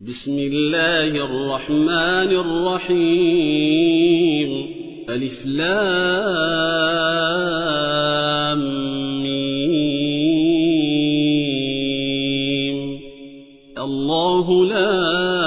بسم الله الرحمن الرحيم ألف لام ميم الله لا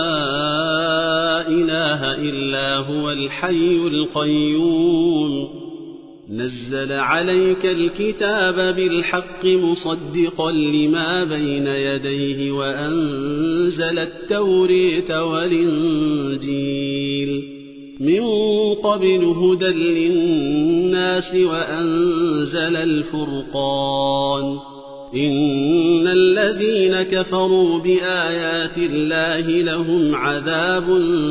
إله إلا هو الحي القيوم نزل عليك الكتاب بالحق مصدقا لما بين يديه وأنزل التوريت والإنجيل من قبل هدى للناس وأنزل الفرقان إن الذين كفروا بآيات الله لهم عذاب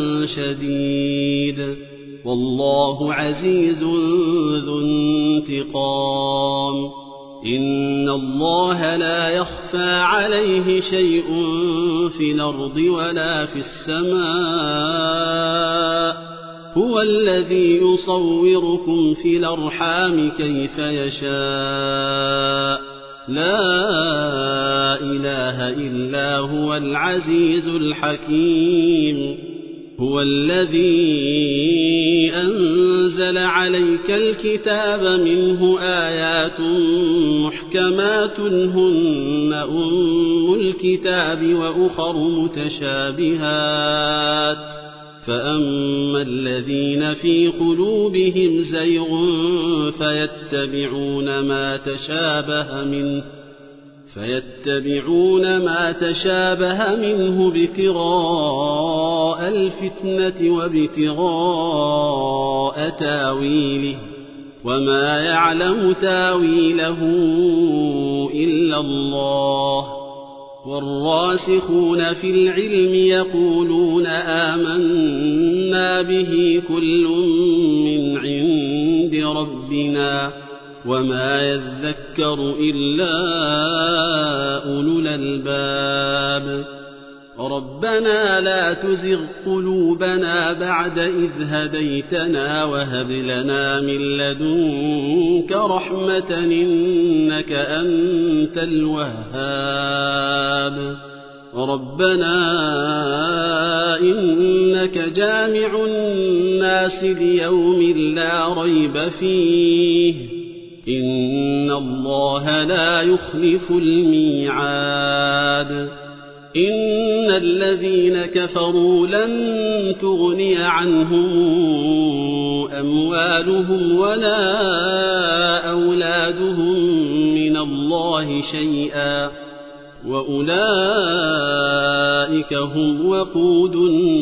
شديد والله عزيز ذو انتقام إن الله لا يخفى عليه شيء في الأرض ولا في السماء هو الذي يصوركم في الأرحام كيف يشاء لا إله إلا هو العزيز الحكيم هو الذي أنزل عليك الكتاب منه آيات محكمات هن أم الكتاب وأخر متشابهات فأما الذين في قلوبهم زيغ فيتبعون ما تشابه منه ابتغاء الفتنة وابتغاء تاويله وما يعلم تاويله إلا الله والراسخون في العلم يقولون آمنا به كل من عند ربنا وما يذكر إلا أولو الألباب ربنا لا تزغ قلوبنا بعد إذ هديتنا وهب لنا من لدنك رحمة إنك أنت الوهاب ربنا إنك جامع الناس ليوم لا ريب فيه إن الله لا يخلف الميعاد إن الذين كفروا لن تغني عنهم أموالهم ولا أولادهم من الله شيئا وأولئك هم وقود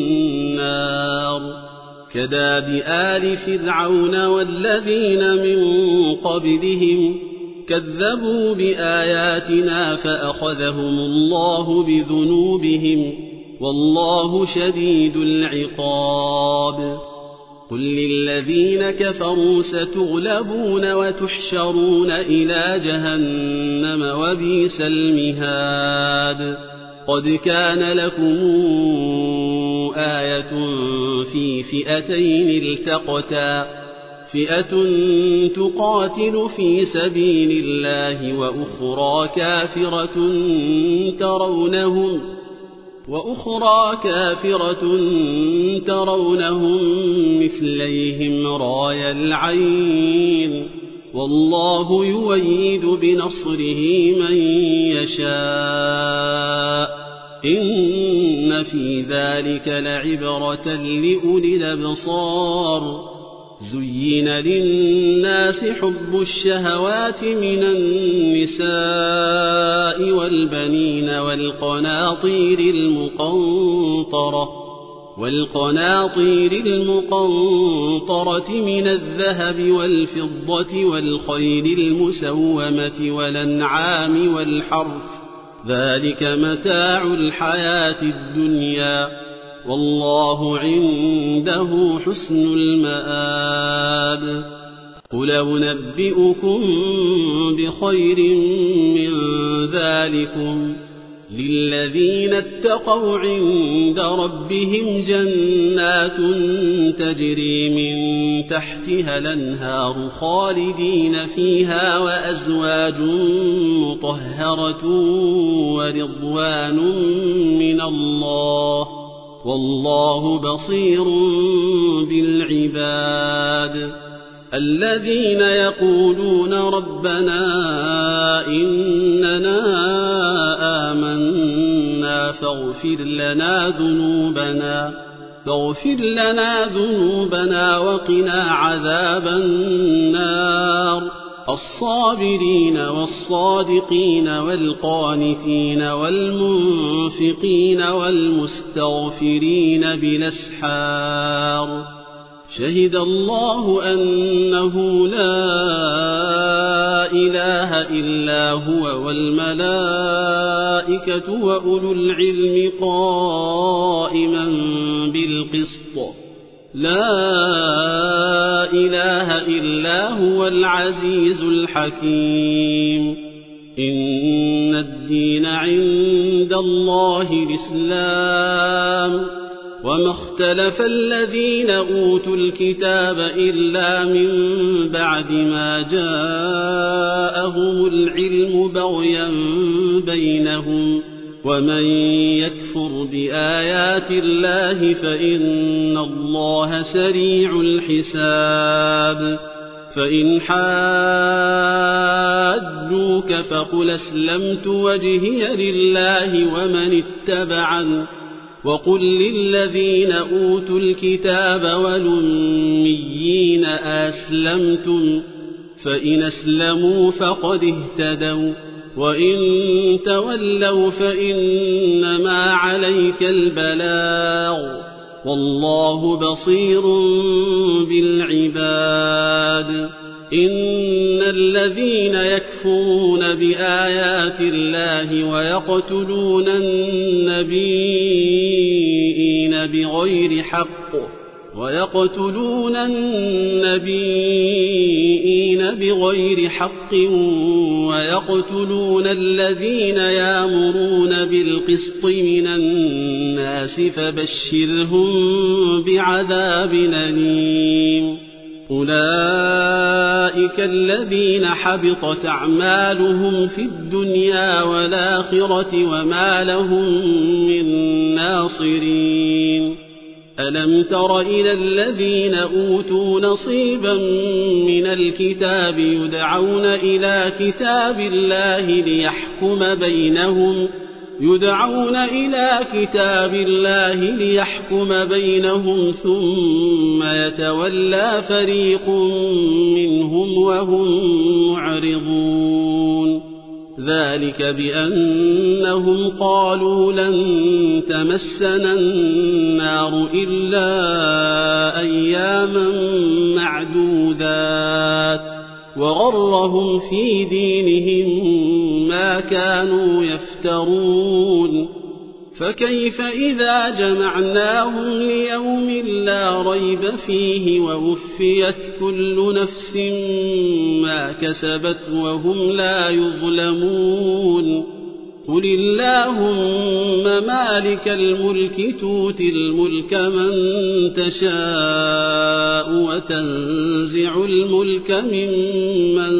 النار كداب آل فرعون والذين من قبلهم كذبوا بآياتنا فأخذهم الله بذنوبهم والله شديد العقاب قل للذين كفروا ستغلبون وتحشرون إلى جهنم وبئس المهاد قد كان لكم آية في فئتين التقتا فئة تقاتل في سبيل الله وأخرى كافرة ترونهم مثليهم راي العين والله يؤيد بنصره من يشاء إن في ذلك لعبرة لأولي الأبصار زين للناس حب الشهوات من النساء والبنين والقناطير المقنطرة من الذهب والفضة والخيل المسومة والأنعام والحرث ذلك متاع الحياة الدنيا والله عنده حسن المآب قل أنبئكم بخير من ذلكم للذين اتقوا عند ربهم جنات تجري من تحتها الأنهار خالدين فيها وأزواج مطهرة ورضوان من الله والله بصير بالعباد الذين يقولون ربنا إننا آمنا فاغفر لنا ذنوبنا وقنا عذاب النار الصابرين والصادقين والقانتين والمنفقين والمستغفرين بالأسحار شهد الله أنه لا إله إلا هو والملائكة وأولو العلم قائما بالقسط لا إله إلا هو العزيز الحكيم إن الدين عند الله الإسلام وما اختلف الذين أوتوا الكتاب إلا من بعد ما جاءهم العلم بغيا بينهم ومن يكفر بآيات الله فإن الله سريع الحساب فإن حاجوك فقل أسلمت وجهي لله ومن اتبعني وقل للذين أوتوا الكتاب والأميين أسلمتم فإن أسلموا فقد اهتدوا وإن تولوا فإنما عليك البلاغ والله بصير بالعباد إن الذين يكفرون بآيات الله ويقتلون النبيين بغير حق ويقتلون الذين يأمرون بالقسط من الناس فبشرهم بعذاب أليم أولئك الذين حبطت أعمالهم في الدنيا والآخرة وما لهم من ناصرين ألم تر إلى الذين أوتوا نصيبا من الكتاب يدعون إلى كتاب الله ليحكم بينهم ثم يتولى فريق منهم وهم معرضون ذلك بأنهم قالوا لن تمسنا النار إلا أياما معدودات وغرهم في دينهم ما كانوا يفترون فكيف إذا جمعناهم ليوم لا ريب فيه ووفيت كل نفس ما كسبت وهم لا يظلمون قل اللهم مالك الملك تؤتي الملك من تشاء وتنزع الملك ممن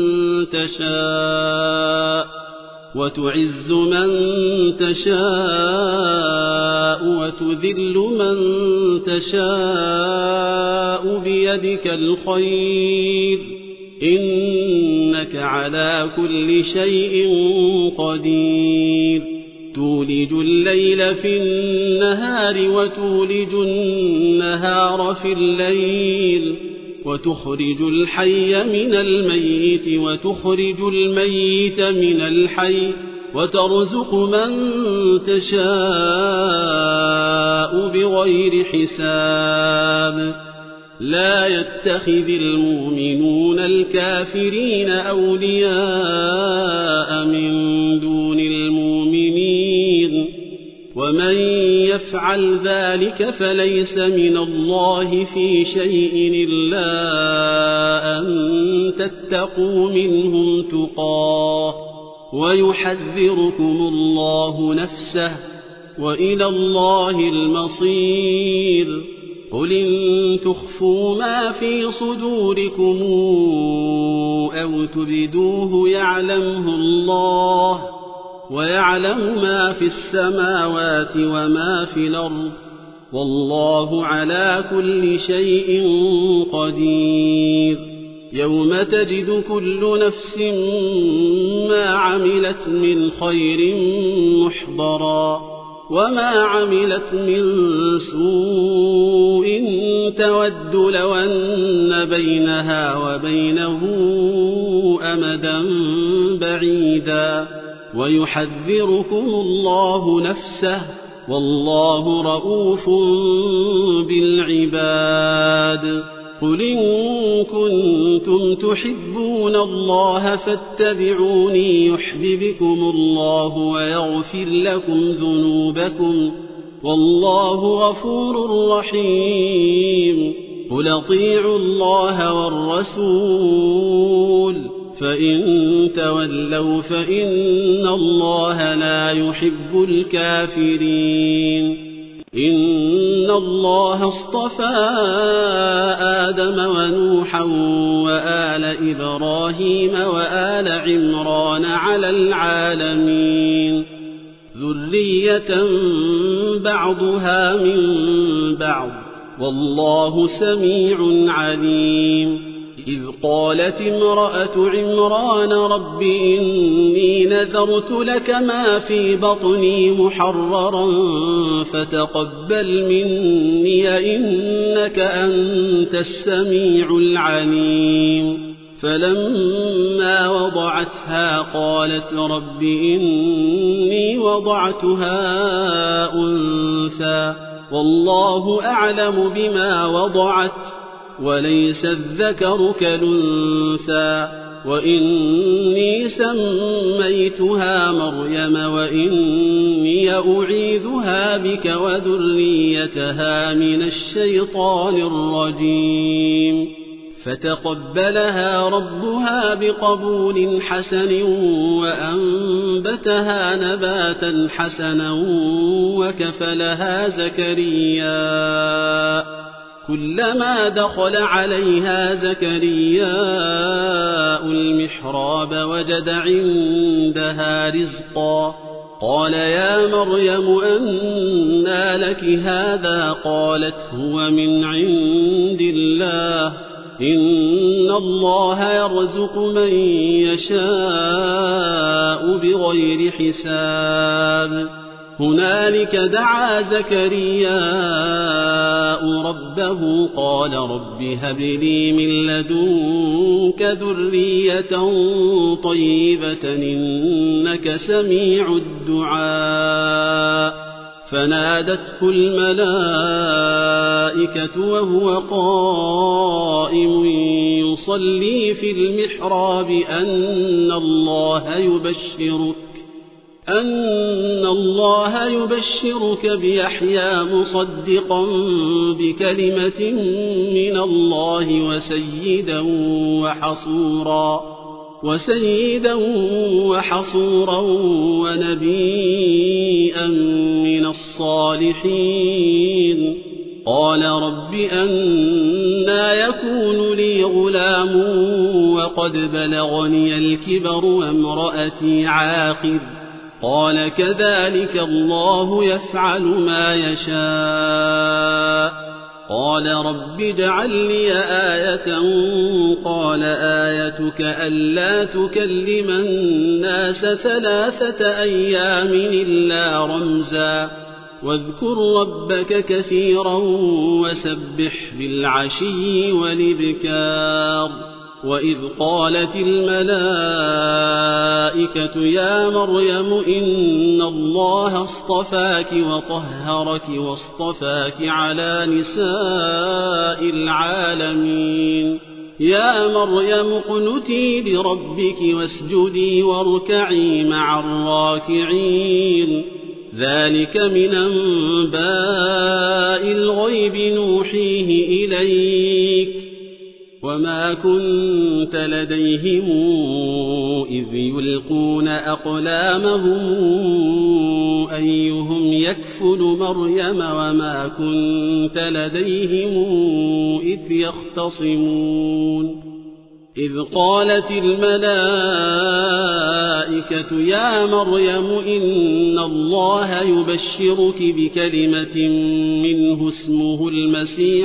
تشاء وتعز من تشاء وتذل من تشاء بيدك الخير إنك على كل شيء قدير تولج الليل في النهار وتولج النهار في الليل وتخرج الحي من الميت وتخرج الميت من الحي وترزق من تشاء بغير حساب لا يتخذ المؤمنون الكافرين أولياء من دون المؤمنين ومن يفعل ذلك فليس من الله في شيء إلا أن تتقوا منهم تقاه ويحذركم الله نفسه وإلى الله المصير. قل إن تخفوا ما في صدوركم أو تبدوه يعلمه الله ويعلم ما في السماوات وما في الأرض والله على كل شيء قدير. يوم تجد كل نفس ما عملت من خير محضرا وما عملت من سوء تود لو أن بينها وبينه أمدا بعيدا ويحذركم الله نفسه والله رؤوف بالعباد. قل إن كنتم تحبون الله فاتبعوني يحببكم الله ويغفر لكم ذنوبكم والله غفور رحيم. قل اطيعوا الله والرسول فإن تولوا فإن الله لا يحب الكافرين. إن الله اصطفى آدم ونوحا وآل إبراهيم وآل عمران على العالمين ذرية بعضها من بعض والله سميع عليم. إذ قالت امرأة عمران رب إني نذرت لك ما في بطني محررا فتقبل مني إنك أنت السميع العليم. فلما وضعتها قالت رب إني وضعتها أنثى والله أعلم بما وضعت وليس الذكر كالأنثى وإني سميتها مريم وإني أعيذها بك وذريتها من الشيطان الرجيم. فتقبلها ربها بقبول حسن وأنبتها نباتا حسنا وكفلها زكريا. كلما دخل عليها زكرياء المحراب وجد عندها رزقا قال يا مريم أنى لك هذا قالت هو من عند الله إن الله يرزق من يشاء بغير حساب. هنالك دعا زكرياء ربه قال رب هب لي من لدنك ذرية طيبة إنك سميع الدعاء. فنادته الملائكة وهو قائم يصلي في المحراب أن الله يبشرك بيحيى مصدقا بكلمة من الله وسيدا وحصورا ونبيا من الصالحين. قال رب أنى يكون لي غلام وقد بلغني الكبر وامرأتي عاقر قال كذلك الله يفعل ما يشاء. قال رب اجعل لي آية قال آيتك ألا تكلم الناس 3 أيام إلا رمزا واذكر ربك كثيرا وسبح بالعشي والإبكار. وإذ قالت الملائكة يا مريم إن الله اصطفاك وطهرك واصطفاك على نساء العالمين. يا مريم اقنتي لربك واسجدي واركعي مع الراكعين. ذلك من أنباء الغيب نوحيه إليك وما كنت لديهم إذ يلقون أقلامهم أيهم يكفل مريم وما كنت لديهم إذ يختصمون إذ قالت الملائكة يا مريم إن الله يبشرك بكلمة منه اسمه المسيح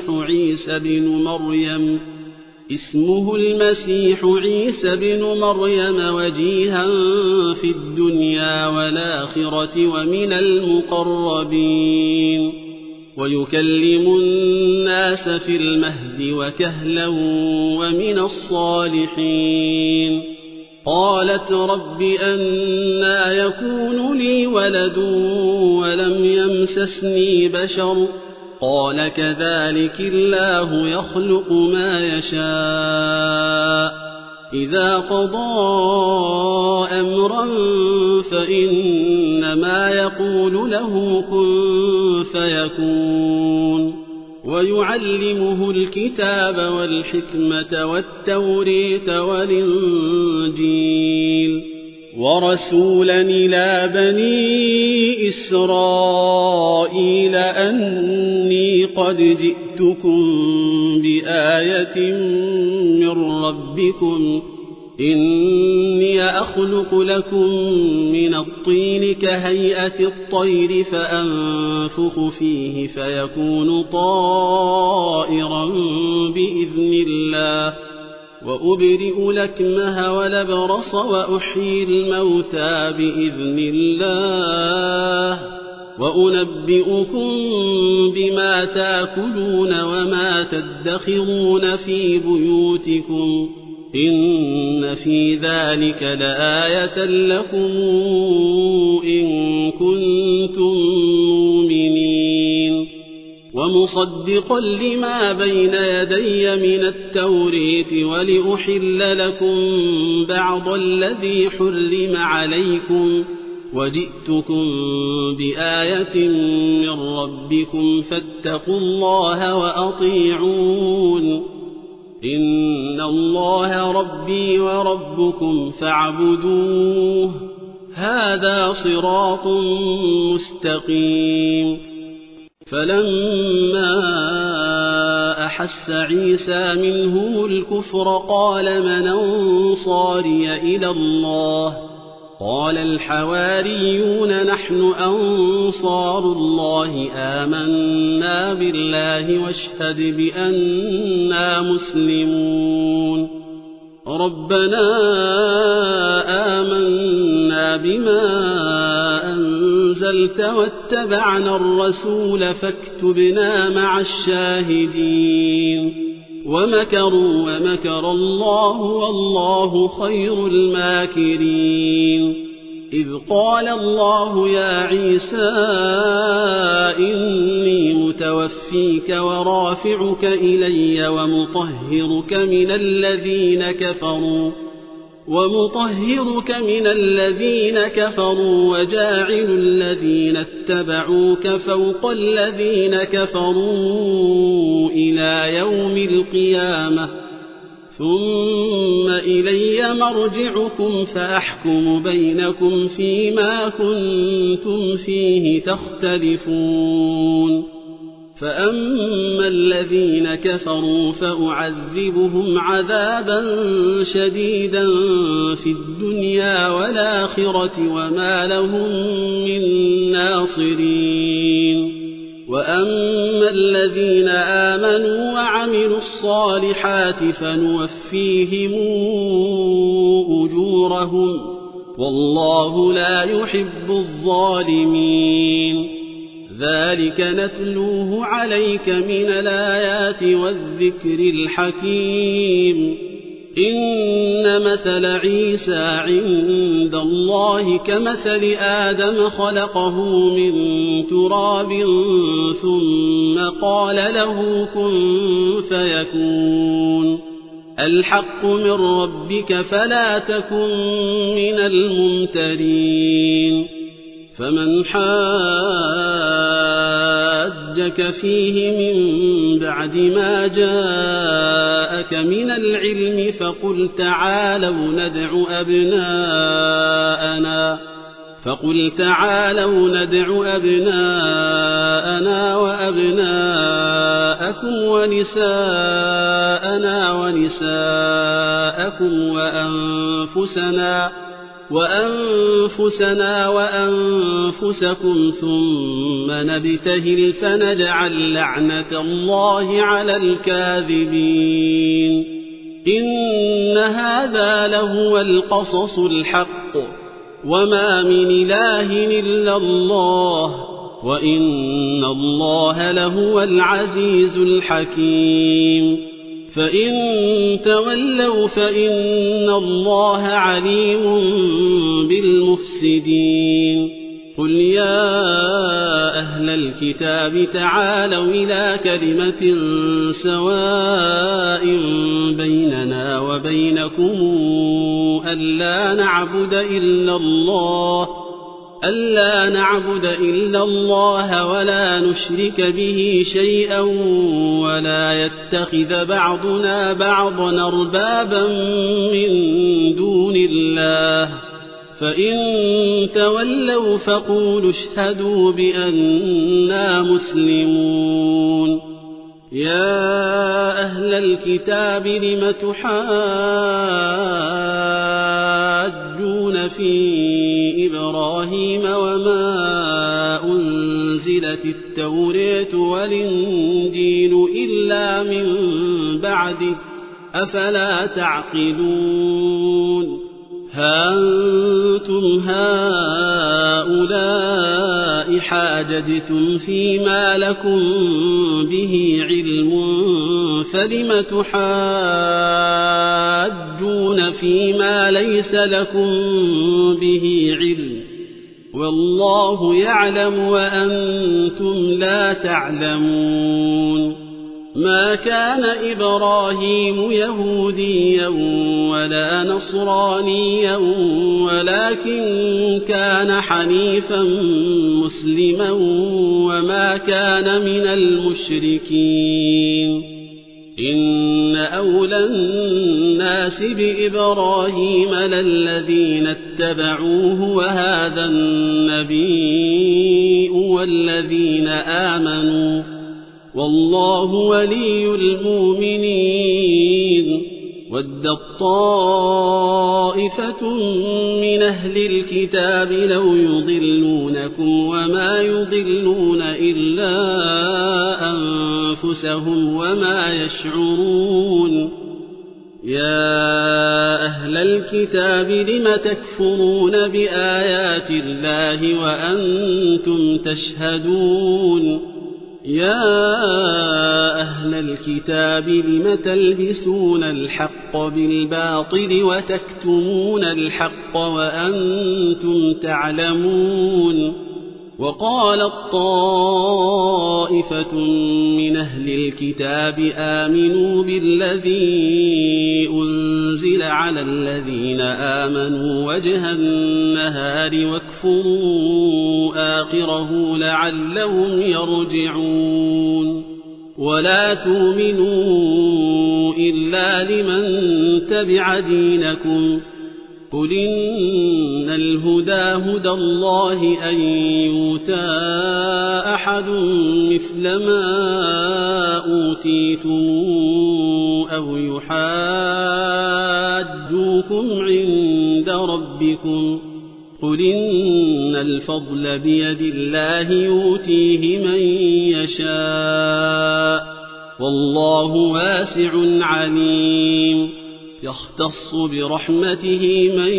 عيسى بن مريم وجيها في الدنيا والآخرة ومن المقربين ويكلم الناس في المهد وكهلا ومن الصالحين قالت رب أنى يكون لي ولد ولم يمسسني بشر قال كذلك الله يخلق ما يشاء إذا قضى أمرا فإنما يقول له كن فيكون ويعلمه الكتاب والحكمة والتورية والإنجيل ورسولا إلى بني إسرائيل أني قد جئتكم بآية من ربكم إني أخلق لكم من الطين كهيئة الطير فأنفخ فيه فيكون طائرا بإذن الله وأبرئ الأكمه والأبرص وأحيي الموتى بإذن الله وأنبئكم بما تأكلون وما تدخرون في بيوتكم إن في ذلك لآية لكم إن كنتم مؤمنين ومصدقا لما بين يدي من التوريت ولأحل لكم بعض الذي حرم عليكم وجئتكم بآية من ربكم فاتقوا الله وأطيعون إن الله ربي وربكم فاعبدوه هذا صراط مستقيم فلما أحس عيسى منهم الكفر قال من أنصاري إلى الله قال الحواريون نحن أنصار الله آمنا بالله واشهد بأننا مسلمون ربنا آمنا بما أنزلت واتبعنا الرسول فاكتبنا مع الشاهدين ومكروا ومكر الله والله خير الماكرين إذ قال الله يا عيسى إني متوفيك ورافعك إلي ومطهرك من الذين كفروا وجاعل الذين اتبعوك فوق الذين كفروا إلى يوم القيامة ثم إلي مرجعكم فأحكم بينكم فيما كنتم فيه تختلفون فأما الذين كفروا فأعذبهم عذابا شديدا في الدنيا والآخرة وما لهم من ناصرين وأما الذين آمنوا وعملوا الصالحات فنوفيهم أجورهم والله لا يحب الظالمين ذلك نتلوه عليك من الآيات والذكر الحكيم إن مثل عيسى عند الله كمثل آدم خلقه من تراب ثم قال له كن فيكون الحق من ربك فلا تكن من الممترين فمن حاجك حاجك فيه من بعد ما جاءك من العلم فقل تعالوا ندع أبناءنا وأبناءكم ونساءنا ونساءكم وأنفسنا وأنفسكم ثم نبتهل فنجعل لعنة الله على الكاذبين إن هذا لهو القصص الحق وما من إله إلا الله وإن الله لهو العزيز الحكيم فإن تولوا فإن الله عليم بالمفسدين قل يا أهل الكتاب تعالوا إلى كلمة سواء بيننا وبينكم ألا نعبد إلا الله ولا نشرك به شيئا ولا يتخذ بعضنا بعضا أربابا من دون الله فإن تولوا فقولوا اشهدوا بأننا مسلمون يا أهل الكتاب لم تحاجون في إبراهيم وما أنزلت التوراة والإنجيل إلا من بعده أفلا تعقلون ها أنتم هؤلاء حاججتم فيما لكم به علم فلم تحاجون فيما ليس لكم به علم والله يعلم وأنتم لا تعلمون ما كان إبراهيم يهوديا ولا نصرانيا ولكن كان حنيفا مسلما وما كان من المشركين إن أولى الناس بإبراهيم للذين اتبعوه وهذا النبي والذين آمنوا والله ولي المؤمنين ودت طائفة من أهل الكتاب لو يضلونكم وما يضلون إلا أنفسهم وما يشعرون يا أهل الكتاب لم تكفرون بآيات الله وأنتم تشهدون يا أهل الكتاب لم تلبسون الحق بالباطل وتكتمون الحق وأنتم تعلمون وقالت طائفة من أهل الكتاب آمنوا بالذي أنزل على الذين آمنوا وجه النهار واكفروا آخره لعلهم يرجعون ولا تؤمنوا إلا لمن تبع دينكم قل إن الهدى هدى الله أن يؤتى أحد مثل ما أوتيتم أو يحاجوكم عند ربكم قل إن الفضل بيد الله يؤتيه من يشاء والله واسع عليم يختص برحمته من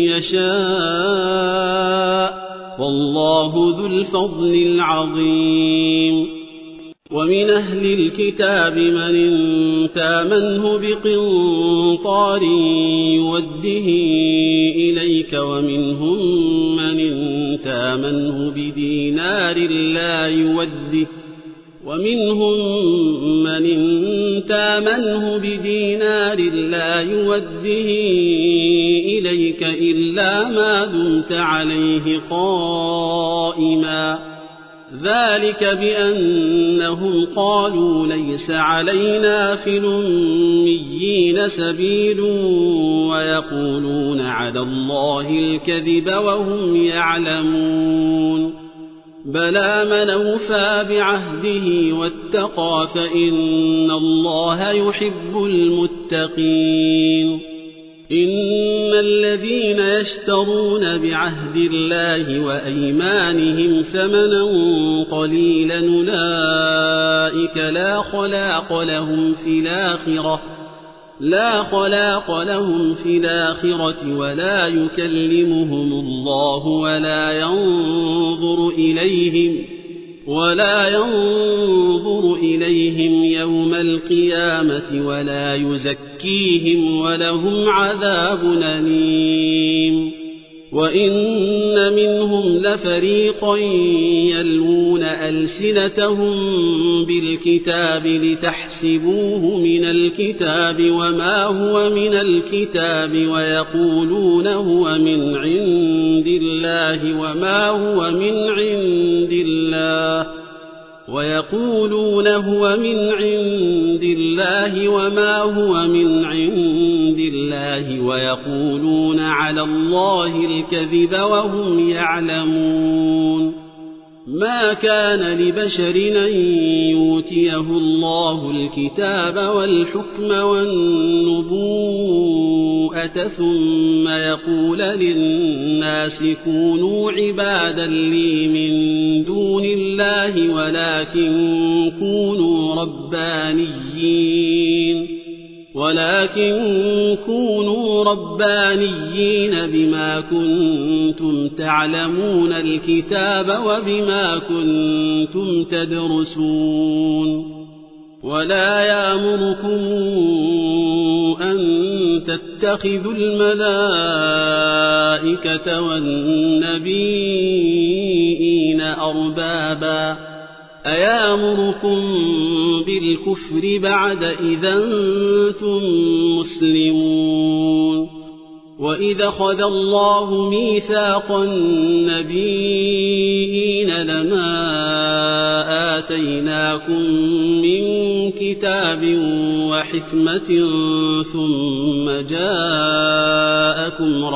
يشاء والله ذو الفضل العظيم ومن أهل الكتاب من تامنه بقنطار يوده إليك ومنهم من تامنه بدينار لا يوده إليك إلا ما دمت عليه قائما ذلك بأنهم قالوا ليس علينا في الأميين سبيل ويقولون على الله الكذب وهم يعلمون بلى من أوفى بعهده واتقى فإن الله يحب المتقين إن الذين يشترون بعهد الله وأيمانهم ثمنا قليلا أولئك لا خلاق لهم في الآخرة ولا يكلمهم الله ولا ينظر إليهم يوم القيامة ولا يزكيهم ولهم عذاب أليم وإن منهم لفريقا يلوون ألسنتهم بالكتاب لتحسبوه من الكتاب وما هو من الكتاب ويقولون هو من عند الله وما هو من عند الله ويقولون على الله الكذب وهم يعلمون ما كان لبشر أن يؤتيه الله الكتاب والحكم والنبوءة ثم يقول للناس كونوا عبادا لي من دون الله ولكن كونوا ربانيين بما كنتم تعلمون الكتاب وبما كنتم تدرسون ولا يأمركم أن تتخذوا الملائكة والنبيين أربابا أيامركم بالكفر بعد إذا أنتم مسلمون وإذا أخذ الله ميثاق النبيين لما آتيناكم من كتاب وحكمة ثم جاءكم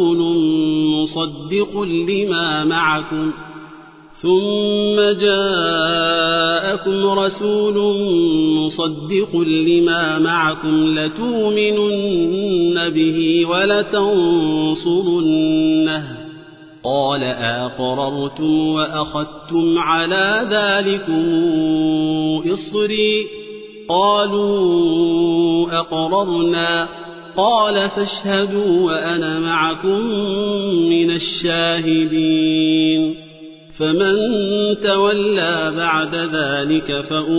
رسول مصدق لما معكم لتؤمنن به ولتنصرنه قال أقررتم وأخذتم على ذلكم إصري قالوا أقررنا قال فاشهدوا وأنا معكم من الشاهدين فمن تولى بعد ذلك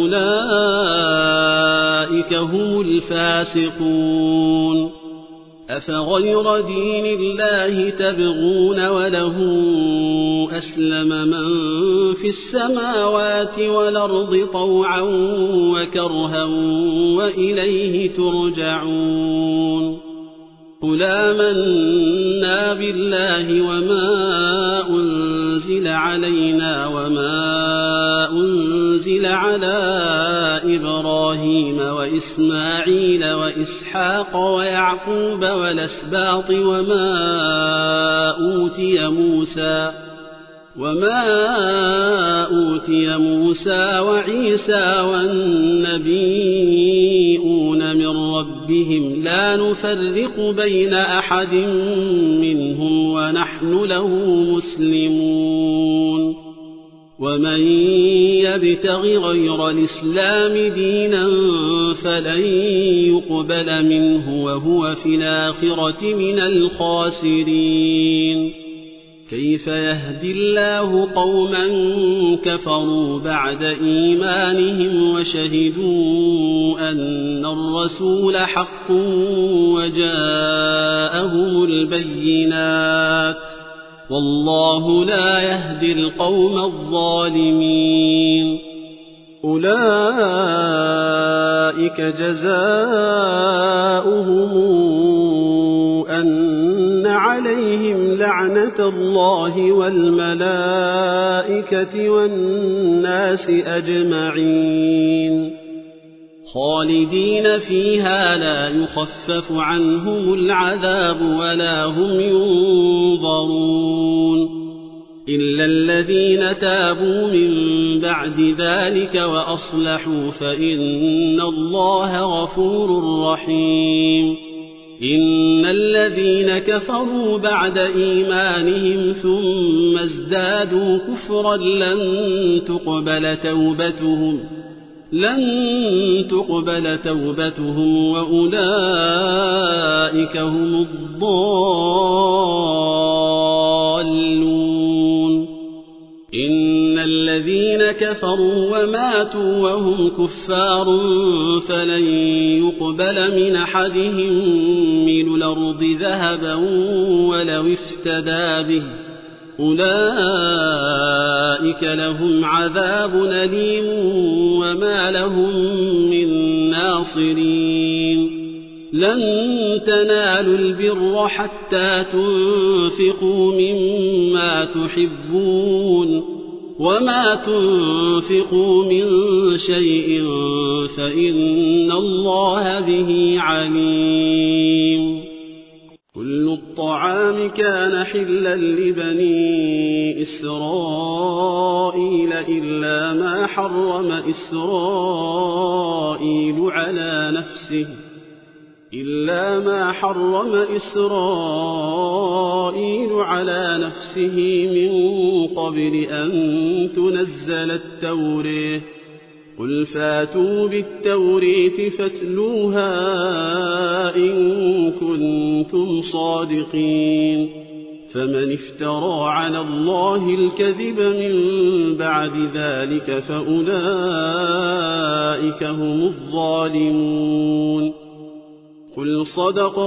فأولئك هم الفاسقون أفغير دين الله تبغون وله أسلم من في السماوات والأرض طوعا وكرها وإليه ترجعون قل آمنا بالله وما أنزل علينا وما أنزل على إبراهيم وإسماعيل وإسحاق ويعقوب والأسباط وما أوتي موسى وعيسى والنبيون من ربهم لا نفرق بين أحد منهم ونحن له مسلمون ومن يبتغ غير الإسلام دينا فلن يقبل منه وهو في الآخرة من الخاسرين كيف يهدي الله قوما كفروا بعد إيمانهم وشهدوا أن الرسول حق وجاءهم البينات والله لا يهدي القوم الظالمين أولئك جزاؤهم أن عليهم لعنة الله والملائكة والناس أجمعين خالدين فيها لا يخفف عنهم العذاب ولا هم ينظرون إلا الذين تابوا من بعد ذلك وأصلحوا فإن الله غفور رحيم إن الذين كفروا بعد إيمانهم ثم ازدادوا كفرا لن تقبل توبتهم وأولئك هم الضالون إن الذين كفروا وماتوا وهم كفار فلن يقبل من أحدهم ملء الأرض ذهبا ولو افتدى به أولئك لهم عذاب أليم وما لهم من ناصرين لن تنالوا البر حتى تنفقوا مما تحبون وما تنفقوا من شيء فإن الله به عليم كل الطعام كان حلا لبني إسرائيل إلا ما حرم إسرائيل على نفسه من قبل أن تنزل التوراة قل فاتوا بالتوراة فاتلوها إن كنتم صادقين فمن افترى على الله الكذب من بعد ذلك فأولئك هم الظالمون قل صدق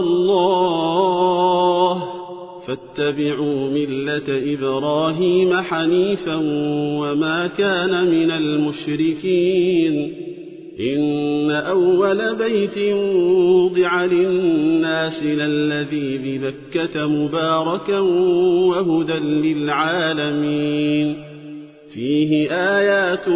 الله فاتبعوا ملة إبراهيم حنيفا وما كان من المشركين إن أول بيت وضع للناس للذي ببكة مباركا وهدى للعالمين فيه آيات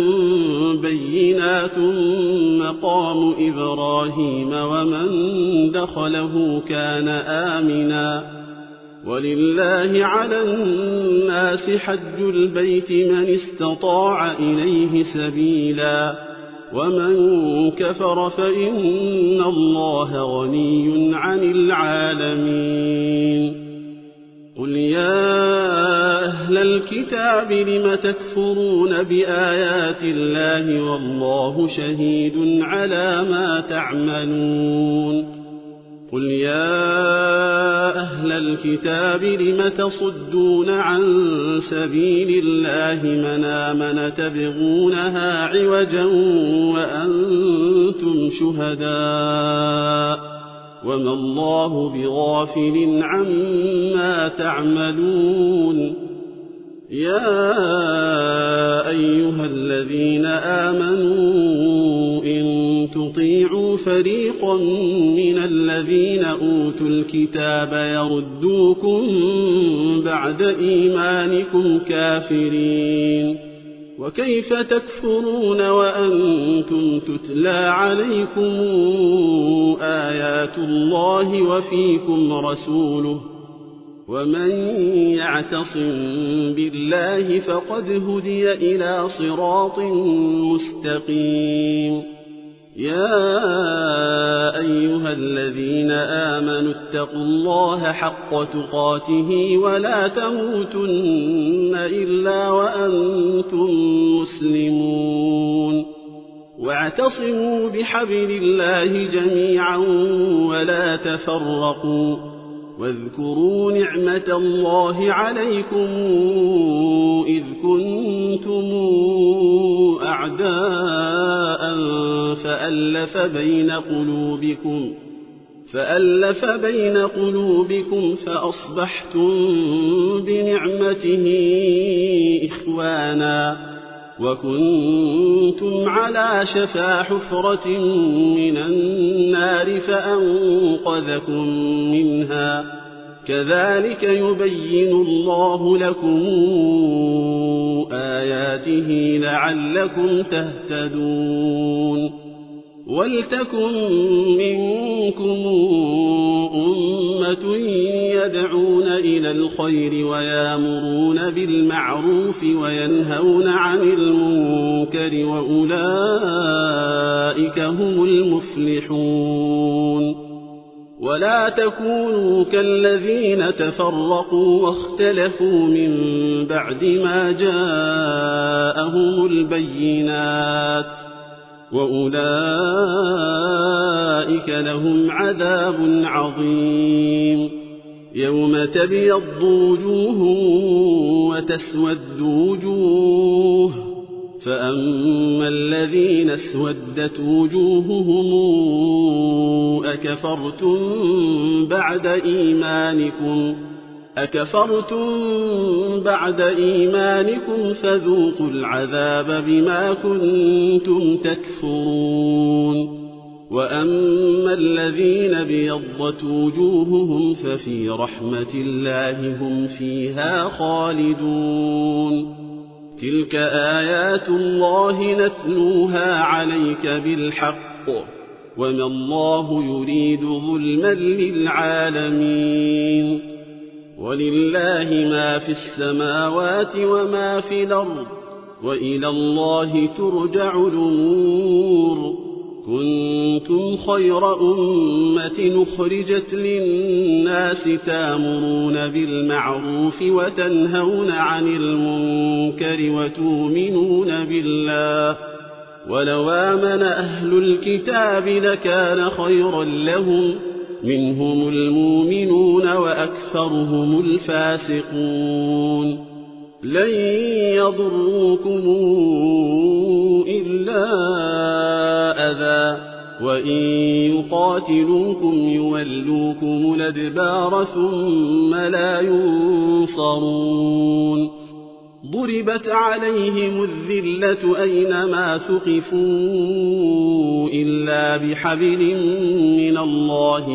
بينات مقام إبراهيم ومن دخله كان آمنا ولله على الناس حج البيت من استطاع إليه سبيلا ومن كفر فإن الله غني عن العالمين قل يا أهل الكتاب لم تكفرون بآيات الله والله شهيد على ما تعملون قل يا أهل الكتاب لم تصدون عن سبيل الله من آمن تبغونها عوجا وأنتم شهداء وما الله بغافل عما تعملون يا أيها الذين آمنوا إن تطيعوا فريقا من الذين أوتوا الكتاب يردوكم بعد إيمانكم كافرين وكيف تكفرون وأنتم تتلى عليكم آيات الله وفيكم رسوله ومن يعتصم بالله فقد هدي إلى صراط مستقيم يا أيها الذين آمنوا اتقوا الله حق تقاته ولا تموتن إلا وأنتم مسلمون واعتصموا بحبل الله جميعا ولا تفرقوا واذكروا نعمة الله عليكم إذ كنتم أعداء فألف بين قلوبكم فأصبحتم بنعمته إخوانا وكنتم على شفا حفرة من النار فأنقذكم منها كذلك يبين الله لكم آياته لعلكم تهتدون ولتكن منكم أمة يدعون إلى الخير ويامرون بالمعروف وينهون عن المنكر وأولئك هم المفلحون ولا تكونوا كالذين تفرقوا واختلفوا من بعد ما جاءهم البينات وأولئك لهم عذاب عظيم يوم تبيض وجوه وتسود وجوه فأما الذين اسودت وجوههم أكفرتم بعد إيمانكم فذوقوا العذاب بما كنتم تكفرون وأما الذين بيضت وجوههم ففي رحمة الله هم فيها خالدون تلك آيات الله نتلوها عليك بالحق وما الله يريد ظلما للعالمين ولله ما في السماوات وما في الأرض وإلى الله ترجع الأمور كنتم خير أمة أخرجت للناس تأمرون بالمعروف وتنهون عن المنكر وتؤمنون بالله ولو آمن أهل الكتاب لكان خيرا لهم منهم المؤمنون وأكثرهم الفاسقون لن يضروكم إلا أذى وإن يقاتلوكم يولوكم الأدبار ثم لا ينصرون ضربت عليهم الذلة أينما ثقفوا إلا بحبل من الله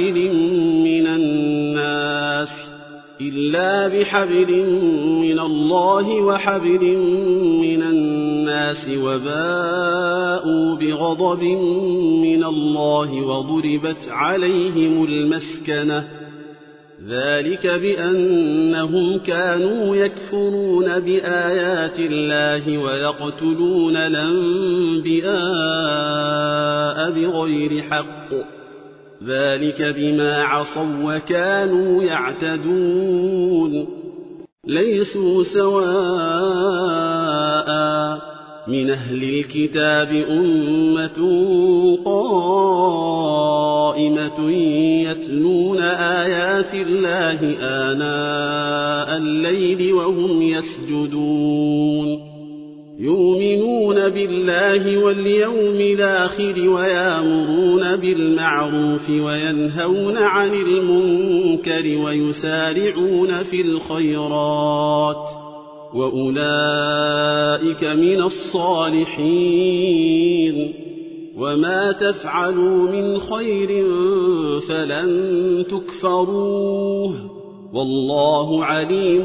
وحبل من الناس وباءوا بغضب من الله وضربت عليهم المسكنة ذلك بأنهم كانوا يكفرون بآيات الله ويقتلون الأنبياء بغير حق ذلك بما عصوا وكانوا يعتدون ليسوا سواء من أهل الكتاب أمة قائمة يتلون آيات الله آناء الليل وهم يسجدون يؤمنون بالله واليوم الآخر ويأمرون بالمعروف وينهون عن المنكر ويسارعون في الخيرات وأولئك من الصالحين وما تفعلوا من خير فلن تكفروه والله عليم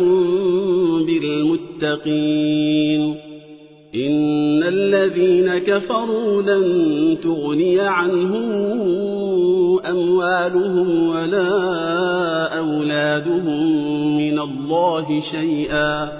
بالمتقين إن الذين كفروا لن تغني عنهم أموالهم ولا أولادهم من الله شيئا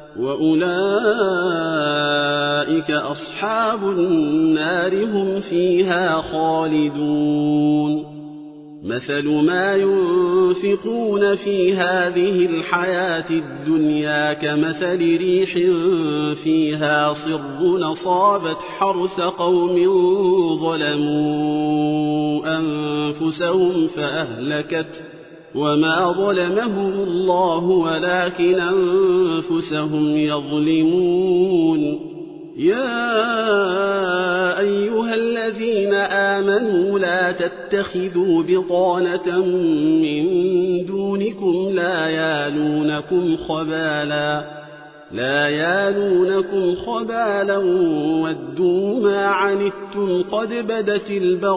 وأولئك أصحاب النار هم فيها خالدون مثل ما ينفقون في هذه الحياة الدنيا كمثل ريح فيها صر أصابت حرث قوم ظلموا أنفسهم فأهلكت وما ظلمهم الله ولكن أنفسهم يظلمون يا أيها الذين آمنوا لا تتخذوا بطانة من دونكم لا يالونكم خبالا لا يالونكم خبالا ودوا ما عنتم قد بدت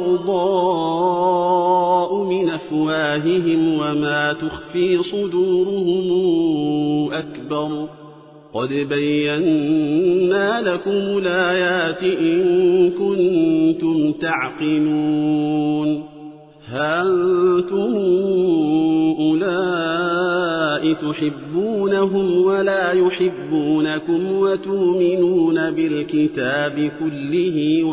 البغضاء من أفواههم وما تخفي صدورهم أكبر قد بينا لكم الآيات إن كنتم تعقلون ها أنتم أولئك تحبونهم ولا يحبونكم وتؤمنون بالكتاب كله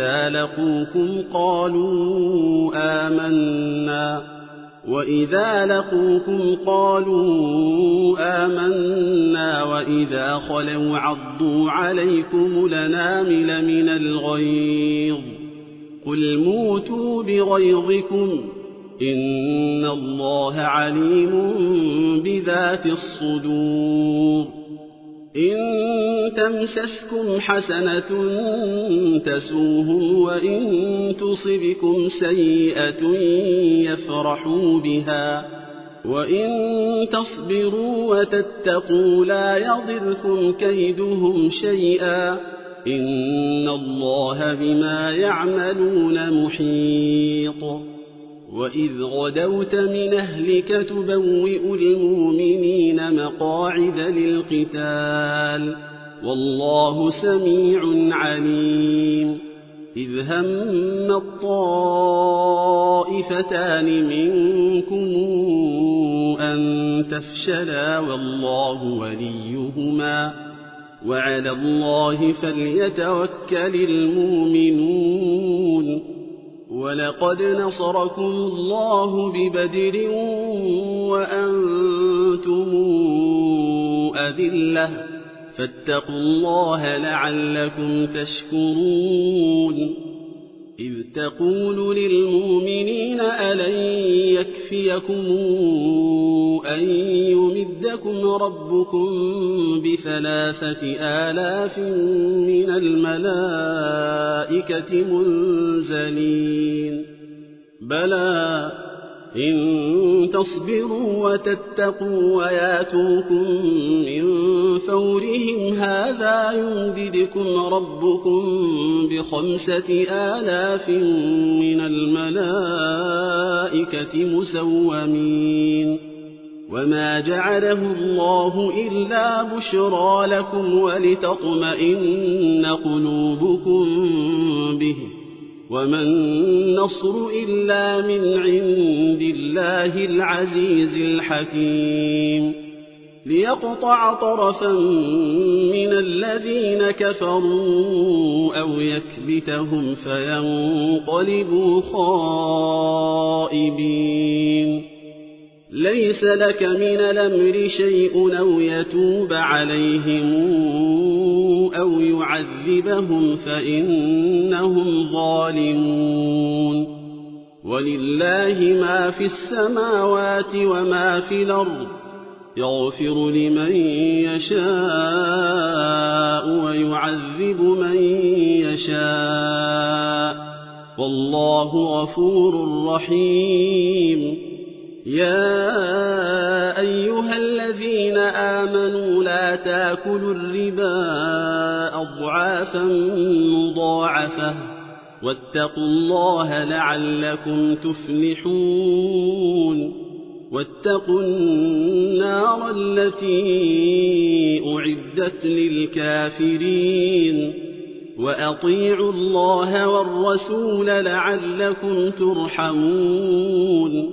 وإذا لقوكم قالوا آمنا وإذا خلوا عضوا عليكم الأنامل من الغيظ قل موتوا بغيظكم إن الله عليم بذات الصدور إن تمسسكم حسنة تسوهم وإن تصبكم سيئة يفرحوا بها وإن تصبروا وتتقوا لا يضركم كيدهم شيئا إن الله بما يعملون محيط وإذ غدوت من أهلك تبوئ المؤمنين مقاعد للقتال والله سميع عليم إذ هم الطائفتان منكم أن تفشلا والله وليهما وعلى الله فليتوكل المؤمنون ولقد نصركم الله ببدر وأنتم أذلة فاتقوا الله لعلكم تشكرون إذ تقول للمؤمنين ألن يكفيكم أن يمدكم ربكم ب3,000 من الملائكة منزلين بلى إن تصبروا وتتقوا وياتوكم من فورهم هذا يمددكم ربكم ب5,000 من الملائكة مسومين وما جعله الله إلا بشرى لكم ولتطمئن قلوبكم به وما النصر إلا من عند الله العزيز الحكيم ليقطع طرفا من الذين كفروا أو يكبتهم فينقلبوا خائبين ليس لك من الأمر شيء أو يتوب عليهم أو يعذبهم فإنهم ظالمون ولله ما في السماوات وما في الأرض يغفر لمن يشاء ويعذب من يشاء والله غفور رحيم يا أيها الذين آمنوا لا تأكلوا الربا أضعافا مضاعفة واتقوا الله لعلكم تفلحون واتقوا النار التي أعدت للكافرين وأطيعوا الله والرسول لعلكم ترحمون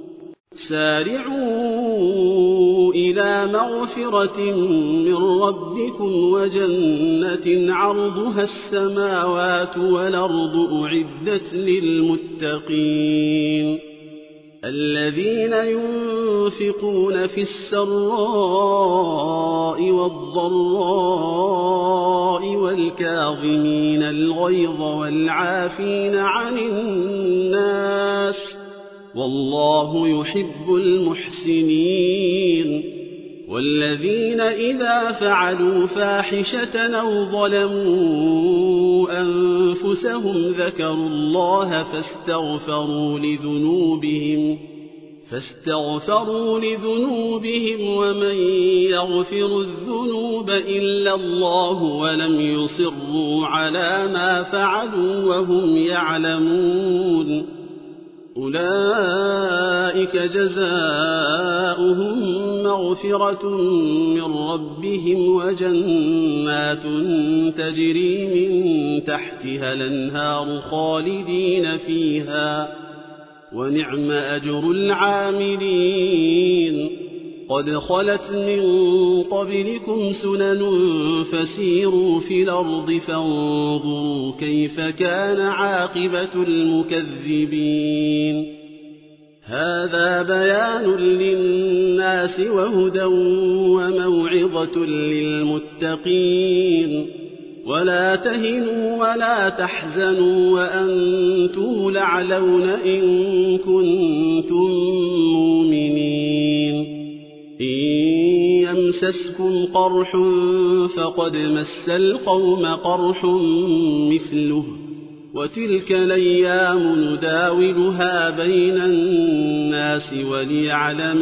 سارعوا إلى مغفرة من ربكم وجنة عرضها السماوات والأرض أعدت للمتقين الذين ينفقون في السراء والضراء والكاظمين الغيظ والعافين عن الناس والله يحب المحسنين والذين إذا فعلوا فاحشة أو ظلموا أنفسهم ذكروا الله فاستغفروا لذنوبهم ومن يغفر الذنوب إلا الله ولم يصروا على ما فعلوا وهم يعلمون أولئك جزاؤهم مغفرة من ربهم وجنات تجري من تحتها الأنهار خالدين فيها ونعم أجر العاملين قد خلت من قبلكم سنن فسيروا في الأرض فانظروا كيف كان عاقبة المكذبين هذا بيان للناس وهدى وموعظة للمتقين ولا تهنوا ولا تحزنوا وأنتم الأعلون إن كنتم مؤمنين إن يمسسكم قرح فقد مس القوم قرح مثله وتلك الأيام نداولها بين الناس وليعلم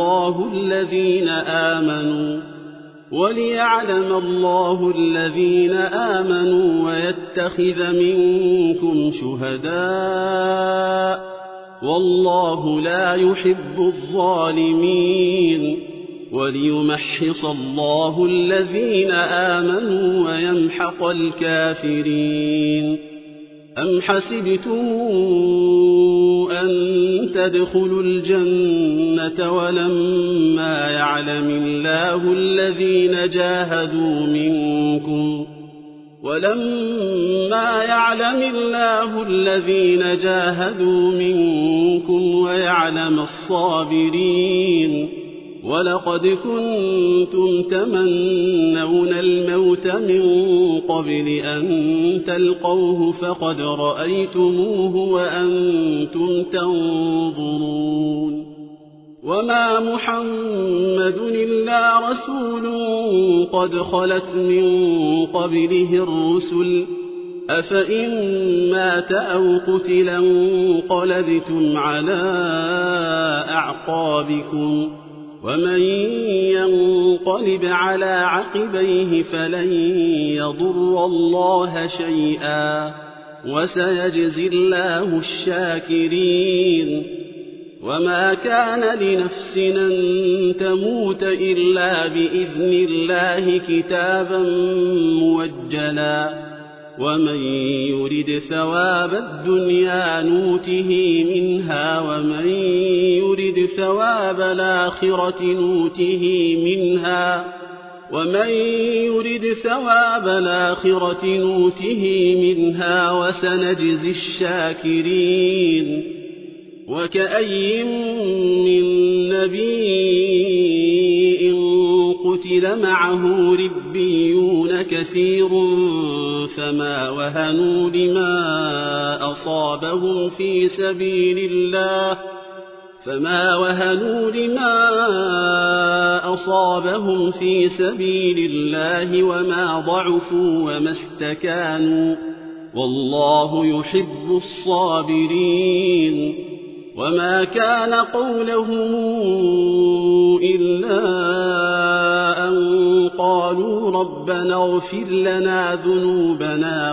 الله الذين آمنوا ويتخذ منكم شهداء والله لا يحب الظالمين وليمحص الله الذين آمنوا ويمحق الكافرين أم حسبتم أن تدخلوا الجنة ولما يعلم الله الذين جاهدوا منكم ويعلم الصابرين ولقد كنتم تمنون الموت من قبل أن تلقوه فقد رأيتموه وأنتم تنظرون وما محمد إلا رسول قد خلت من قبله الرسل أفإن مات أو قتل انقلبتم على أعقابكم ومن ينقلب على عقبيه فلن يضر الله شيئا وسيجزي الله الشاكرين وما كان لنفس أن تموت إلا بإذن الله كتابا موجلا ومن يرد ثواب الدنيا نوته منها ومن يرد ثواب الآخرة نوته منها وسنجزي الشاكرين وكأي من نبي قتل معه ربيون كثير فما وهنوا لما أصابهم في سبيل الله وما ضعفوا وما استكانوا والله يحب الصابرين وما كان قولهم إلا أن قالوا ربنا اغفر لنا ذنوبنا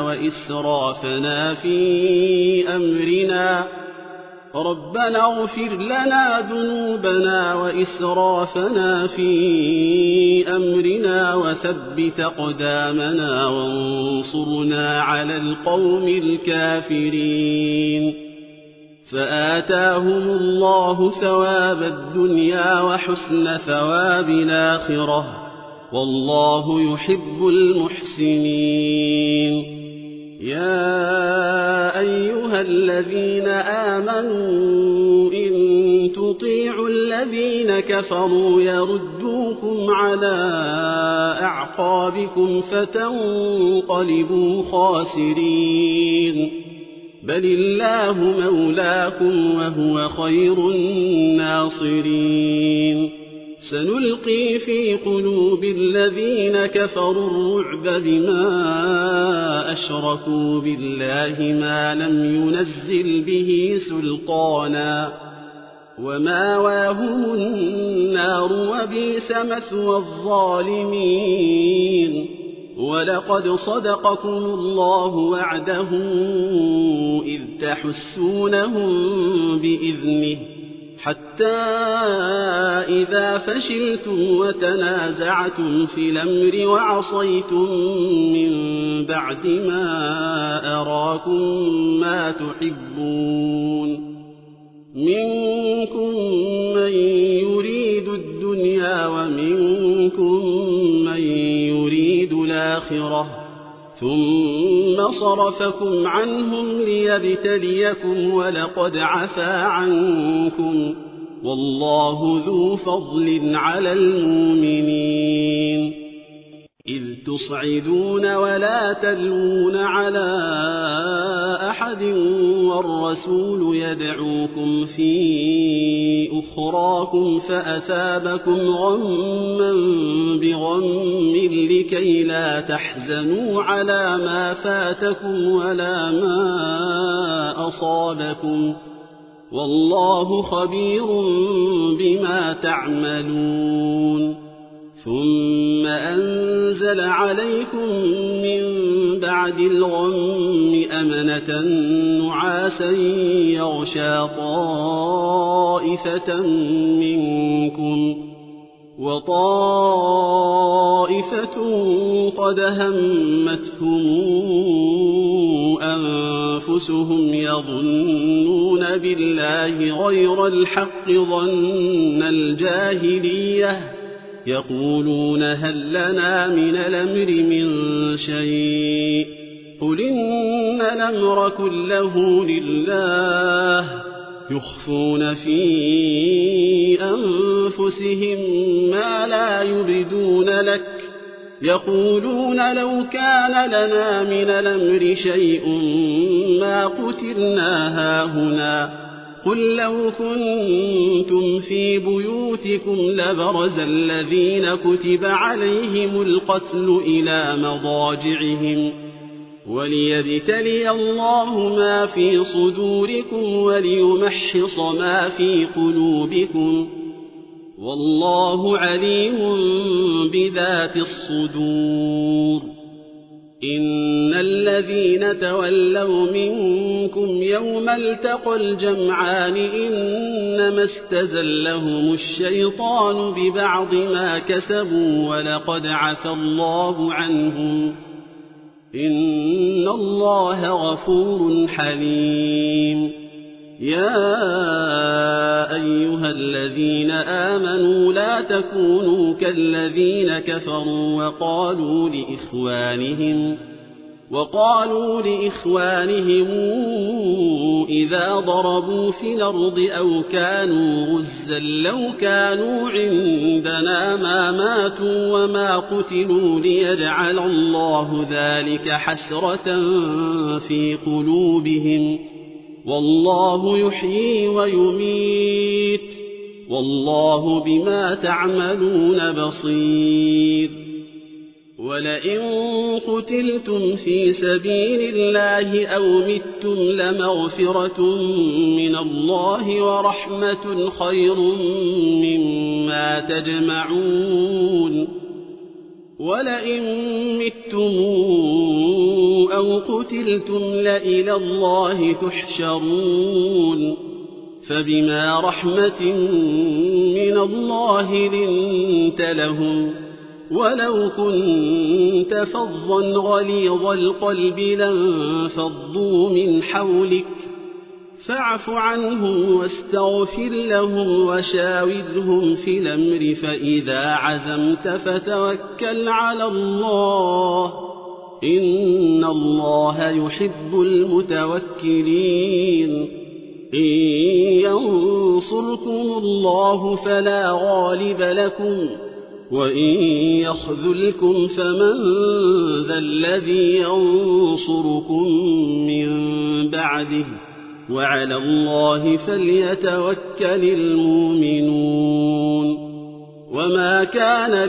وإسرافنا في أمرنا وثبت أقدامنا وانصرنا على القوم الكافرين فآتاهم الله ثواب الدنيا وحسن ثواب الآخرة والله يحب المحسنين يا أيها الذين آمنوا إن تطيعوا الذين كفروا يردوكم على أعقابكم فتنقلبوا خاسرين بل الله مولاكم وهو خير الناصرين سنلقي في قلوب الذين كفروا الرعب بما أشركوا بالله ما لم ينزل به سلطانا وماواهم النار وبئس مثوى الظالمين ولقد صدقكم الله وعده إذ تحسونهم بإذنه حتى إذا فشلتم وتنازعتم في الأمر وعصيتم من بعد ما أراكم ما تحبون منكم من يريد الدنيا ومنكم من يريد الآخرة ثم صرفكم عنهم ليبتليكم ولقد عفا عنكم والله ذو فضل على المؤمنين إذ تصعدون ولا تلوون على أحد والرسول يدعوكم في أخراكم فأثابكم غما بغم لكي لا تحزنوا على ما فاتكم ولا ما أصابكم والله خبير بما تعملون ثم أنزل عليكم من بعد الغم أمنة نعاسا يغشى طائفة منكم وطائفة قد همتهم أنفسهم يظنون بالله غير الحق ظن الجاهلية يقولون هل لنا من الأمر من شيء قل إن الأمر كله لله يخفون في أنفسهم ما لا يبدون لك يقولون لو كان لنا من الأمر شيء ما قتلنا هاهنا قل لو كنتم في بيوتكم لبرز الذين كتب عليهم القتل إلى مضاجعهم وليبتلي الله ما في صدوركم وليمحص ما في قلوبكم والله عليم بذات الصدور إن الذين تولوا منكم يوم التقى الجمعان إنما استزلهم الشيطان ببعض ما كسبوا ولقد عفى الله عنهم إن الله غفور حليم يا أيها الذين آمنوا لا تكونوا كالذين كفروا وقالوا لإخوانهم إذا ضربوا في الأرض أو كانوا غزا لو كانوا عندنا ما ماتوا وما قتلوا ليجعل الله ذلك حسرة في قلوبهم والله يحيي ويميت والله بما تعملون بصير ولئن قتلتم في سبيل الله أو متم لمغفرة من الله ورحمة خير مما تجمعون ولئن متم أو قتلتم لإلى الله تحشرون فبما رحمة من الله لنت لهم ولو كنت فظا غليظ القلب لانفضوا من حولك فاعف عنهم واستغفر لهم وشاورهم في الأمر فإذا عزمت فتوكل على الله إن الله يحب المتوكلين إن ينصركم الله فلا غالب لكم وإن يخذلكم فمن ذا الذي ينصركم من بعده وعلى الله فليتوكل المؤمنون وما كان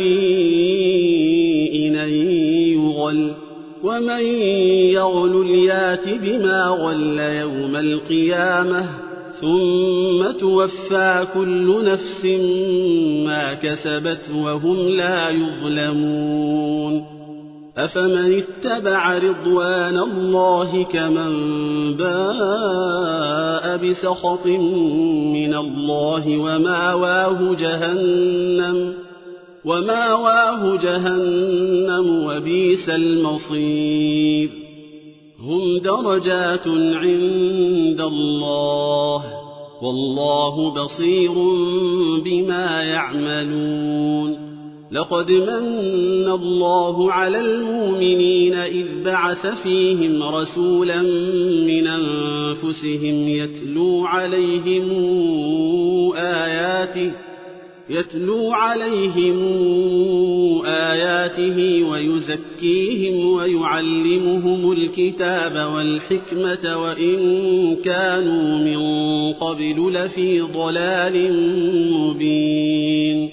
لنبي أن يغل ومن يغل يات بما غل يوم القيامة ثم توفى كل نفس ما كسبت وهم لا يظلمون أفمن اتبع رضوان الله كمن باء بسخط من الله وماواه جهنم وبئس المصير هم درجات عند الله والله بصير بما يعملون لقد من الله على المؤمنين إذ بعث فيهم رسولا من أنفسهم يتلو عليهم آياته ويزكيهم ويعلمهم الكتاب والحكمة وإن كانوا من قبل لفي ضلال مبين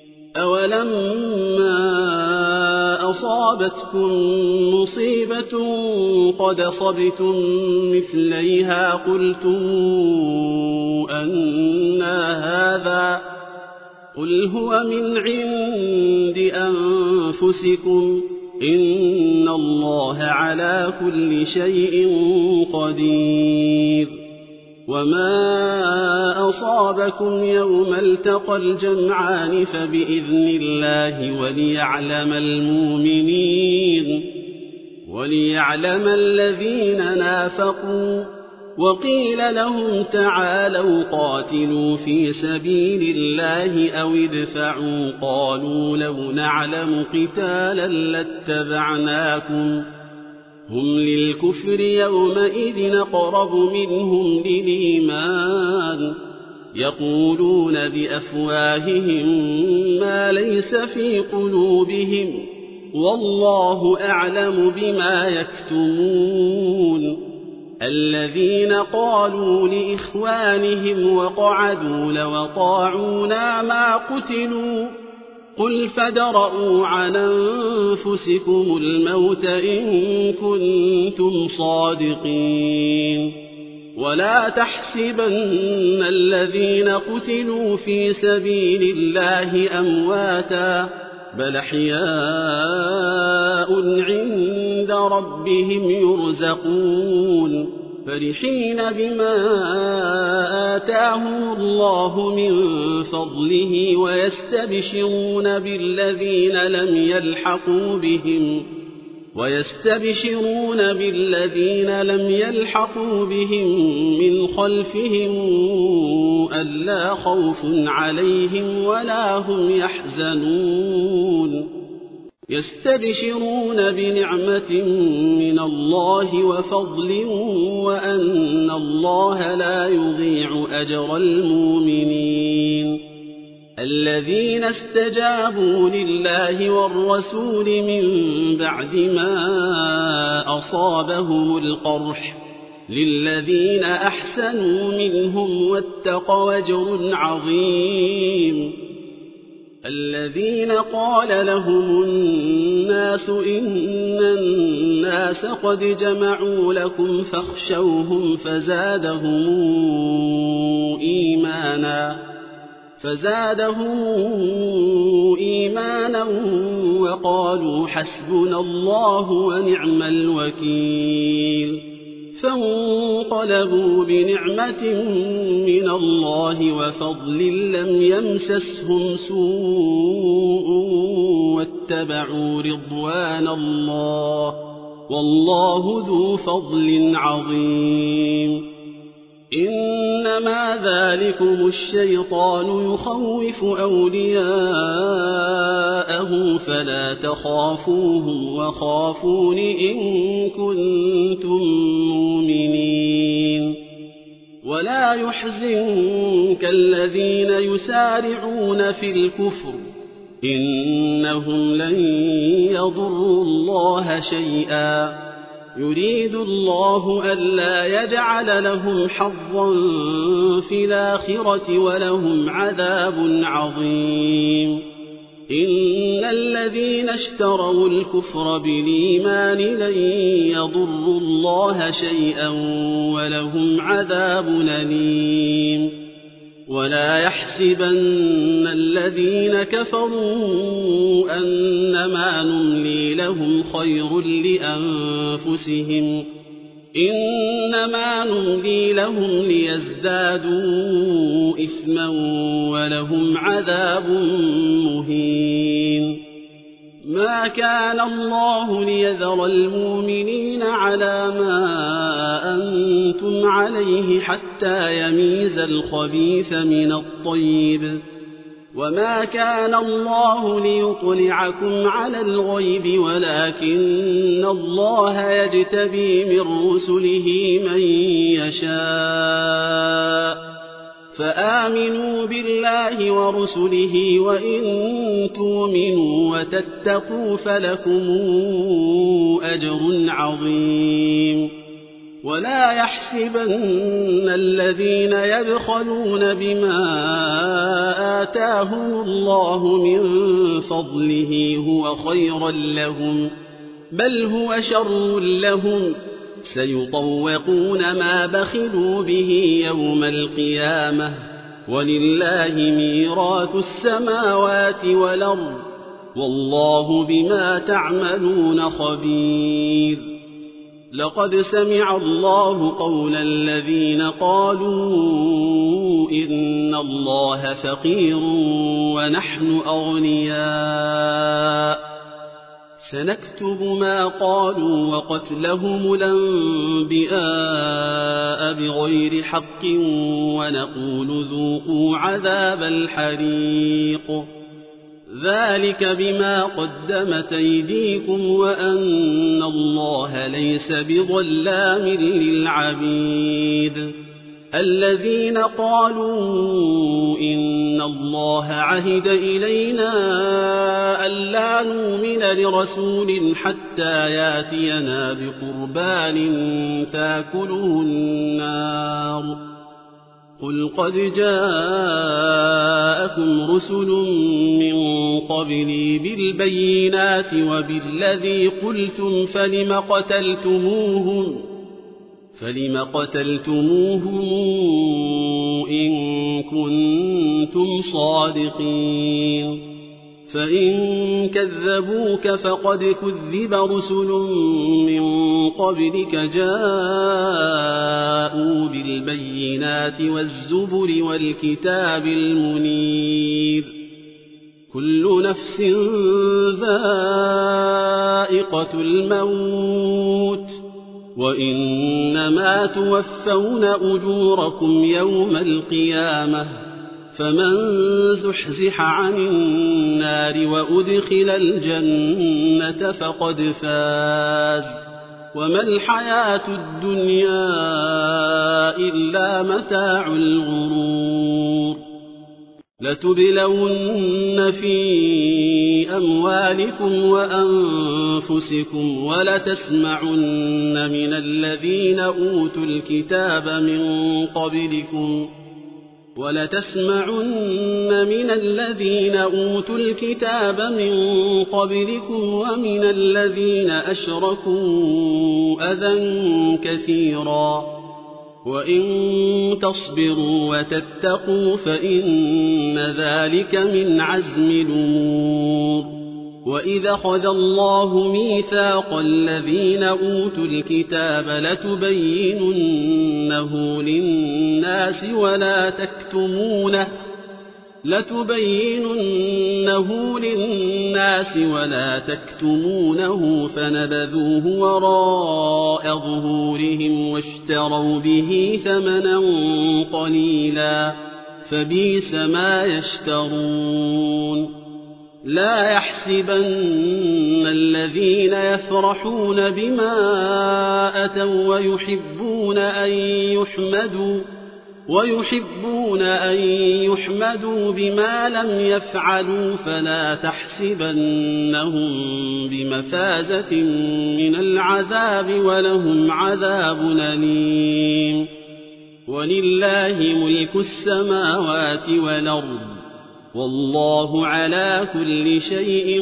أولما أصابتكم مصيبة قد أصبتم مثليها قلتم أنى هذا قل هو من عند أنفسكم إن الله على كل شيء قدير وما أصابكم يوم التقى الجمعان فبإذن الله وليعلم الذين نافقوا وقيل لهم تعالوا قاتلوا في سبيل الله أو ادفعوا قالوا لو نعلم قتالا لاتبعناكم هم للكفر يومئذ أقرب منهم للإيمان يقولون بأفواههم ما ليس في قلوبهم والله أعلم بما يكتمون الذين قالوا لإخوانهم وقعدوا لو أطاعونا ما قتلوا قل فادرءوا عن أنفسكم الموت إن كنتم صادقين ولا تحسبن الذين قتلوا في سبيل الله أمواتا بل أحياء عند ربهم يرزقون فرحين بما آتاهم الله من فضله ويستبشرون بالذين لم يلحقوا بهم من خلفهم ألا خوف عليهم ولا هم يحزنون يستبشرون بنعمة من الله وفضل وأن الله لا يضيع أجر المؤمنين الذين استجابوا لله والرسول من بعد ما أصابهم القرح للذين أحسنوا منهم واتقوا أجر عظيم الذين قال لهم الناس إن الناس قد جمعوا لكم فاخشوهم فزادهم إيمانا وقالوا حسبنا الله ونعم الوكيل فانقلبوا بنعمة من الله وفضل لم يمسسهم سوء واتبعوا رضوان الله والله ذو فضل عظيم إنما ذلكم الشيطان يخوف أولياءه فلا تخافوهم وخافون إن كنتم مؤمنين ولا يحزنك الذين يسارعون في الكفر إنهم لن يضروا الله شيئا يريد الله ألا يجعل لهم حظا في الآخرة ولهم عذاب عظيم إن الذين اشتروا الكفر بالإيمان لن يضروا الله شيئا ولهم عذاب أليم ولا يحسبن الذين كفروا أنما نملي لهم خير لأنفسهم إنما نملي لهم ليزدادوا إثما ولهم عذاب مهين ما كان الله ليذر المؤمنين على ما أنتم عليه حتى يميز الخبيث من الطيب وما كان الله ليطلعكم على الغيب ولكن الله يجتبي من رسله من يشاء فآمنوا بالله ورسله وإن تؤمنوا وتتقوا فلكم أجر عظيم ولا يحسبن الذين يبخلون بما آتاهم الله من فضله هو خيرا لهم بل هو شر لهم سيطوقون ما بخلوا به يوم القيامة ولله ميراث السماوات والأرض والله بما تعملون خبير لقد سمع الله قول الذين قالوا إن الله فقير ونحن أغنياء سنكتب ما قالوا وقتلهم الأنبياء بغير حق ونقول ذوقوا عذاب الحريق ذلك بما قدمت أيديكم وأن الله ليس بظلام للعبيد الذين قالوا إن الله عهد إلينا ألا نؤمن لرسول حتى ياتينا بقربان تاكله النار قل قد جاءكم رسل من قبلي بالبينات وبالذي قلتم فلم قتلتموهم إن كنتم صادقين فإن كذبوك فقد كذب رسل من قبلك جاءوا بالبينات والزبر والكتاب المنير كل نفس ذائقة الموت وإنما توفون أجوركم يوم القيامة فمن زحزح عن النار وأدخل الجنة فقد فاز وما الحياة الدنيا إلا متاع الغرور لتبلون في أموالكم وأنفسكم ولتسمعن من الذين أوتوا الكتاب من قبلكم ومن الذين أشركوا أذى كثيرا وإن تصبروا وتتقوا فإن ذلك من عزم الأمور وإذا أخذ الله ميثاق الذين أوتوا الكتاب لتبيننه للناس ولا تكتمونه فنبذوه وراء ظهورهم واشتروا به ثمنا قليلا فبئس ما يشترون لا يحسبن الذين يفرحون بما أتوا ويحبون أن يحمدوا بما لم يفعلوا فلا تحسبنهم بمفازة من العذاب ولهم عذاب أليم ولله ملك السماوات والأرض والله على كل شيء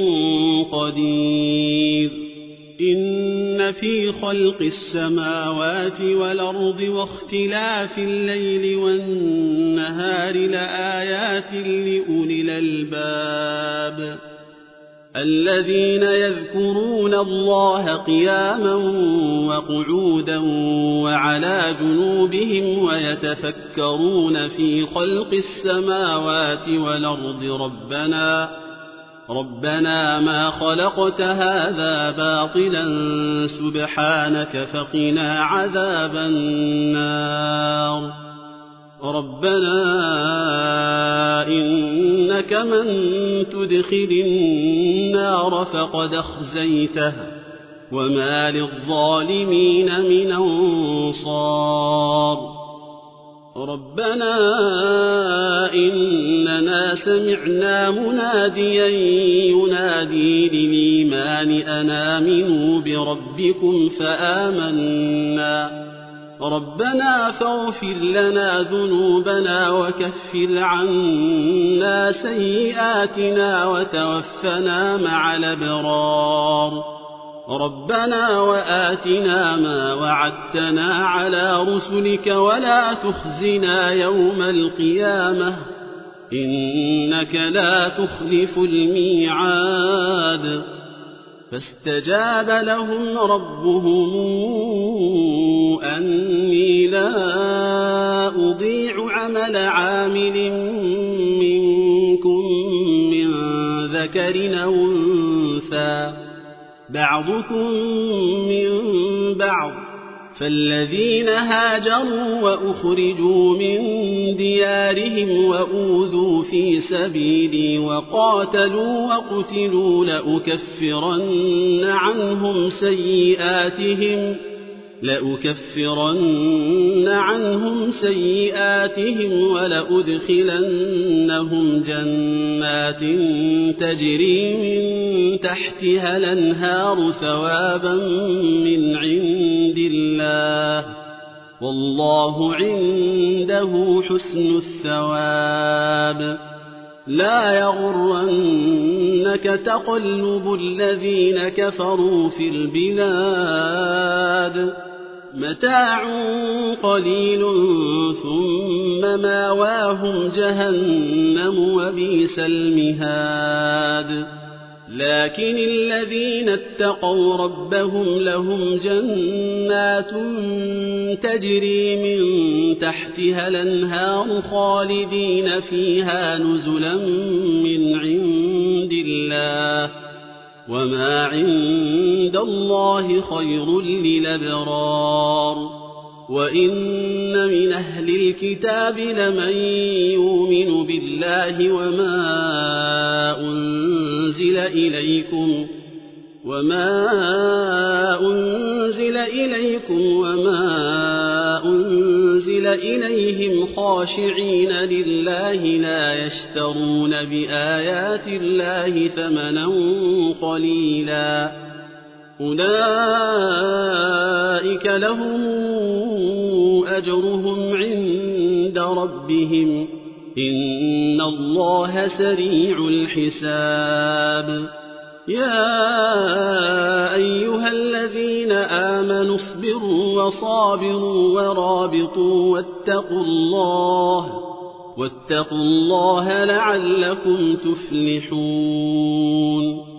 قدير إن في خلق السماوات والأرض واختلاف الليل والنهار لآيات لأولي الألباب الذين يذكرون الله قياما وقعودا وعلى جنوبهم ويتفكرون في خلق السماوات والأرض ربنا ما خلقت هذا باطلا سبحانك فقنا عذاب النار ربنا إنك من تدخل النار فقد أخزيته وما للظالمين من أنصار ربنا إننا سمعنا مناديا ينادي للإيمان أن آمنوا بربكم فآمنا ربنا فاغفر لنا ذنوبنا وكفر عنا سيئاتنا وتوفنا مع الأبرار ربنا وآتنا ما وعدتنا على رسلك ولا تخزنا يوم القيامة إنك لا تخلف الميعاد فاستجاب لهم ربهم أني لا أضيع عمل عامل منكم من ذكر أو أنثى بعضكم من بعض فالذين هاجروا وأخرجوا من ديارهم وأوذوا في سبيلي وقاتلوا وقتلوا لأكفرن عنهم سيئاتهم ولأدخلنهم جنات تجري من تحتها الأنهار ثوابا من عند الله والله عنده حسن الثواب لا يغرنك تقلب الذين كفروا في البلاد متاع قليل ثم ماواهم جهنم وبئس المهاد لكن الذين اتقوا ربهم لهم جنات تجري من تحتها الأنهار خالدين فيها نزلا من عند الله وما عند الله خير للأبرار وإن من أهل الكتاب لمن يؤمن بالله وما أنزل إليكم وما أنزل إليهم خاشعين لله لا يشترون بآيات الله ثمنا قليلا أولئك لهم أجرهم عند ربهم إن الله سريع الحساب يا أيها الذين آمنوا اصبروا وصابروا ورابطوا واتقوا الله لعلكم تفلحون